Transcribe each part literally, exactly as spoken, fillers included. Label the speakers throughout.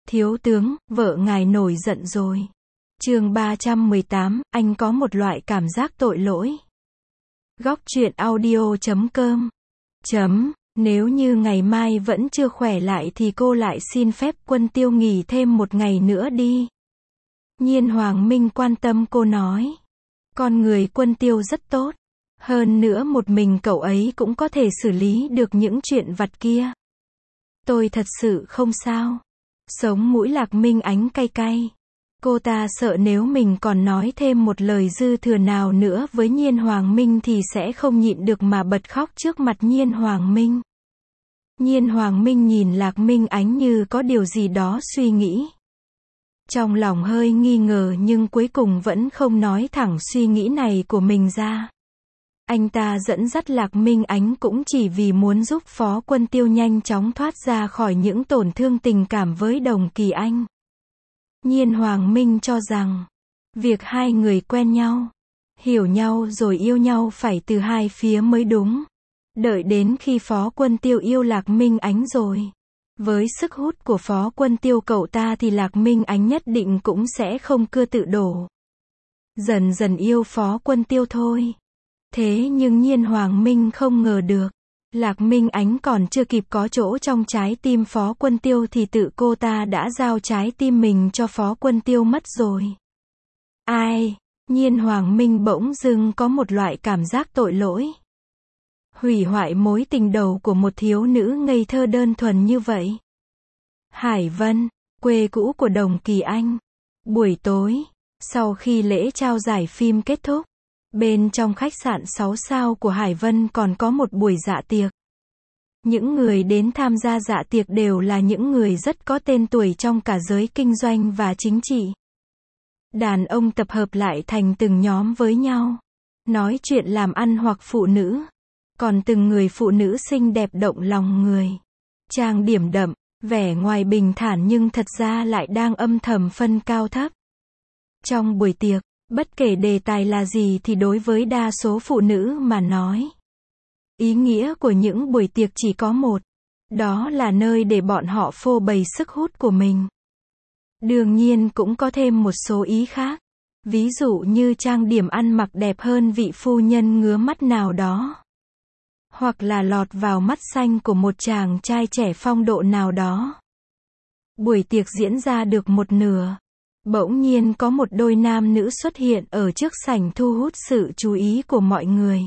Speaker 1: Thiếu tướng, vợ ngài nổi giận rồi. Chương ba trăm mười tám, anh có một loại cảm giác tội lỗi. Góc truyện audio chấm com. Chấm, nếu như ngày mai vẫn chưa khỏe lại thì cô lại xin phép Quân Tiêu nghỉ thêm một ngày nữa đi. Nhiên Hoàng Minh quan tâm cô nói. Con người Quân Tiêu rất tốt. Hơn nữa một mình cậu ấy cũng có thể xử lý được những chuyện vặt kia. Tôi thật sự không sao. Sống mũi Lạc Minh Ánh cay cay. Cô ta sợ nếu mình còn nói thêm một lời dư thừa nào nữa với Nhiên Hoàng Minh thì sẽ không nhịn được mà bật khóc trước mặt Nhiên Hoàng Minh. Nhiên Hoàng Minh nhìn Lạc Minh Ánh như có điều gì đó suy nghĩ. Trong lòng hơi nghi ngờ nhưng cuối cùng vẫn không nói thẳng suy nghĩ này của mình ra. Anh ta dẫn dắt Lạc Minh Ánh cũng chỉ vì muốn giúp Phó Quân Tiêu nhanh chóng thoát ra khỏi những tổn thương tình cảm với Đồng Kỳ Anh. Nhiên Hoàng Minh cho rằng, việc hai người quen nhau, hiểu nhau rồi yêu nhau phải từ hai phía mới đúng. Đợi đến khi Phó Quân Tiêu yêu Lạc Minh Ánh rồi, với sức hút của Phó Quân Tiêu cậu ta thì Lạc Minh Ánh nhất định cũng sẽ không cưa tự đổ. Dần dần yêu Phó Quân Tiêu thôi. Thế nhưng Nhiên Hoàng Minh không ngờ được, Lạc Minh Ánh còn chưa kịp có chỗ trong trái tim Phó Quân Tiêu thì tự cô ta đã giao trái tim mình cho Phó Quân Tiêu mất rồi. Ai? Nhiên Hoàng Minh bỗng dưng có một loại cảm giác tội lỗi. Hủy hoại mối tình đầu của một thiếu nữ ngây thơ đơn thuần như vậy. Hải Vân, quê cũ của Đồng Kỳ Anh. Buổi tối, sau khi lễ trao giải phim kết thúc, bên trong khách sạn sáu sao của Hải Vân còn có một buổi dạ tiệc. Những người đến tham gia dạ tiệc đều là những người rất có tên tuổi trong cả giới kinh doanh và chính trị. Đàn ông tập hợp lại thành từng nhóm với nhau, nói chuyện làm ăn hoặc phụ nữ. Còn từng người phụ nữ xinh đẹp động lòng người. Trang điểm đậm, vẻ ngoài bình thản nhưng thật ra lại đang âm thầm phân cao thấp. Trong buổi tiệc, bất kể đề tài là gì thì đối với đa số phụ nữ mà nói, ý nghĩa của những buổi tiệc chỉ có một. Đó là nơi để bọn họ phô bày sức hút của mình. Đương nhiên cũng có thêm một số ý khác. Ví dụ như trang điểm ăn mặc đẹp hơn vị phu nhân ngứa mắt nào đó. Hoặc là lọt vào mắt xanh của một chàng trai trẻ phong độ nào đó. Buổi tiệc diễn ra được một nửa. Bỗng nhiên có một đôi nam nữ xuất hiện ở trước sảnh thu hút sự chú ý của mọi người.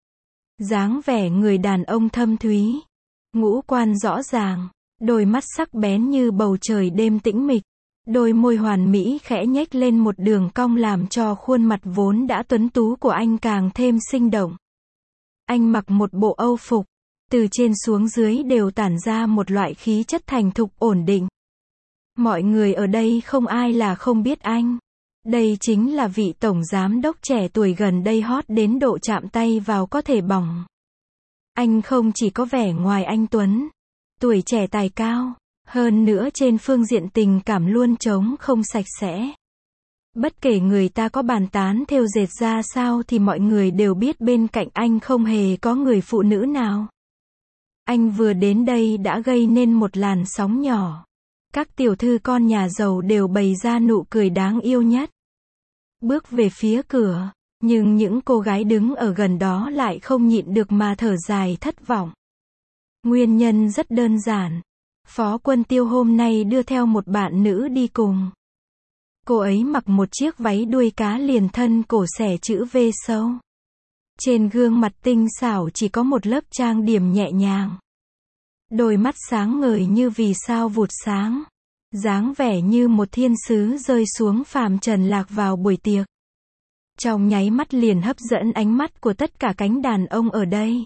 Speaker 1: Dáng vẻ người đàn ông thâm thúy, ngũ quan rõ ràng, đôi mắt sắc bén như bầu trời đêm tĩnh mịch, đôi môi hoàn mỹ khẽ nhếch lên một đường cong làm cho khuôn mặt vốn đã tuấn tú của anh càng thêm sinh động. Anh mặc một bộ âu phục, từ trên xuống dưới đều tản ra một loại khí chất thành thục ổn định. Mọi người ở đây không ai là không biết anh. Đây chính là vị tổng giám đốc trẻ tuổi gần đây hot đến độ chạm tay vào có thể bỏng. Anh không chỉ có vẻ ngoài anh tuấn, tuổi trẻ tài cao, hơn nữa trên phương diện tình cảm luôn trống không sạch sẽ. Bất kể người ta có bàn tán thêu dệt ra sao thì mọi người đều biết bên cạnh anh không hề có người phụ nữ nào. Anh vừa đến đây đã gây nên một làn sóng nhỏ. Các tiểu thư con nhà giàu đều bày ra nụ cười đáng yêu nhất. Bước về phía cửa, nhưng những cô gái đứng ở gần đó lại không nhịn được mà thở dài thất vọng. Nguyên nhân rất đơn giản. Phó Quân Tiêu hôm nay đưa theo một bạn nữ đi cùng. Cô ấy mặc một chiếc váy đuôi cá liền thân cổ xẻ chữ V sâu. Trên gương mặt tinh xảo chỉ có một lớp trang điểm nhẹ nhàng. Đôi mắt sáng ngời như vì sao vụt sáng. Dáng vẻ như một thiên sứ rơi xuống phàm trần lạc vào buổi tiệc. Trong nháy mắt liền hấp dẫn ánh mắt của tất cả cánh đàn ông ở đây.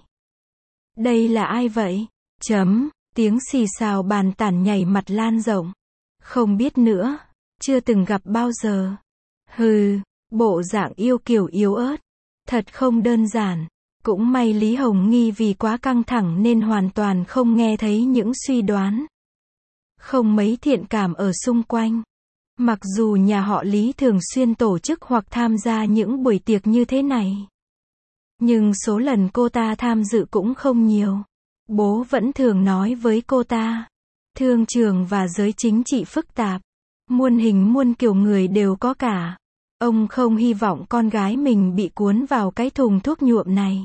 Speaker 1: Đây là ai vậy? Chấm, tiếng xì xào bàn tản nhảy mặt lan rộng. Không biết nữa. Chưa từng gặp bao giờ. Hừ, bộ dạng yêu kiều yếu ớt. Thật không đơn giản. Cũng may Lý Hồng Nghi vì quá căng thẳng nên hoàn toàn không nghe thấy những suy đoán. Không mấy thiện cảm ở xung quanh. Mặc dù nhà họ Lý thường xuyên tổ chức hoặc tham gia những buổi tiệc như thế này. Nhưng số lần cô ta tham dự cũng không nhiều. Bố vẫn thường nói với cô ta. thương trường và giới chính trị phức tạp. Muôn hình muôn kiểu người đều có cả. Ông không hy vọng con gái mình bị cuốn vào cái thùng thuốc nhuộm này.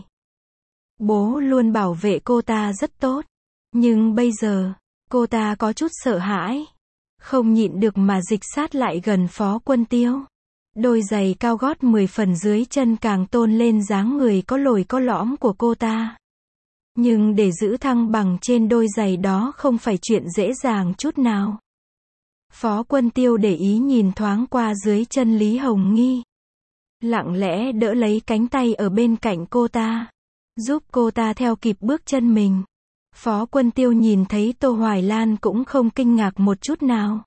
Speaker 1: Bố luôn bảo vệ cô ta rất tốt. Nhưng bây giờ, cô ta có chút sợ hãi. Không nhịn được mà dịch sát lại gần Phó Quân Tiêu. Đôi giày cao gót mười phần dưới chân càng tôn lên dáng người có lồi có lõm của cô ta. Nhưng để giữ thăng bằng trên đôi giày đó không phải chuyện dễ dàng chút nào. Phó Quân Tiêu để ý nhìn thoáng qua dưới chân Lý Hồng Nghi. Lặng lẽ đỡ lấy cánh tay ở bên cạnh cô ta. Giúp cô ta theo kịp bước chân mình. Phó Quân Tiêu nhìn thấy Tô Hoài Lan cũng không kinh ngạc một chút nào.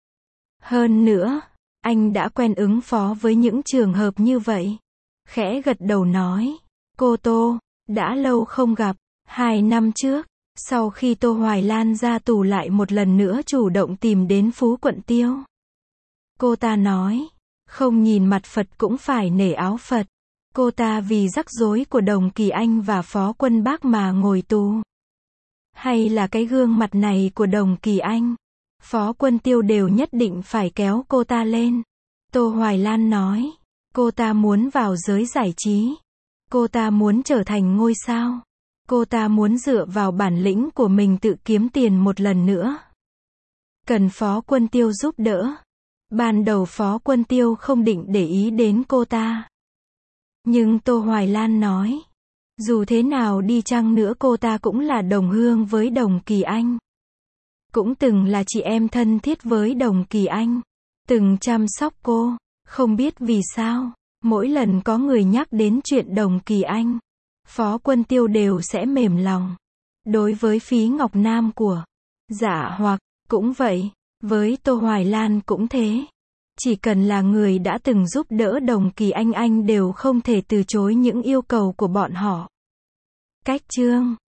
Speaker 1: Hơn nữa, anh đã quen ứng phó với những trường hợp như vậy. Khẽ gật đầu nói. Cô Tô, đã lâu không gặp. Hai năm trước, sau khi Tô Hoài Lan ra tù lại một lần nữa chủ động tìm đến Phú Quận Tiêu. Cô ta nói, không nhìn mặt Phật cũng phải nể áo Phật. Cô ta vì rắc rối của Đồng Kỳ Anh và Phó Quân Bác mà ngồi tù. Hay là cái gương mặt này của Đồng Kỳ Anh, Phó Quân Tiêu đều nhất định phải kéo cô ta lên. Tô Hoài Lan nói, cô ta muốn vào giới giải trí. Cô ta muốn trở thành ngôi sao. Cô ta muốn dựa vào bản lĩnh của mình tự kiếm tiền một lần nữa. Cần Phó Quân Tiêu giúp đỡ. Ban đầu Phó Quân Tiêu không định để ý đến cô ta. Nhưng Tô Hoài Lan nói, dù thế nào đi chăng nữa cô ta cũng là đồng hương với Đồng Kỳ Anh. Cũng từng là chị em thân thiết với Đồng Kỳ Anh. Từng chăm sóc cô. Không biết vì sao, mỗi lần có người nhắc đến chuyện Đồng Kỳ Anh, Phó Quân Tiêu đều sẽ mềm lòng. Đối với Phí Ngọc Nam của Dạ Hoặc, cũng vậy. Với Tô Hoài Lan cũng thế. Chỉ cần là người đã từng giúp đỡ Đồng Kỳ Anh anh đều không thể từ chối những yêu cầu của bọn họ. Cách chương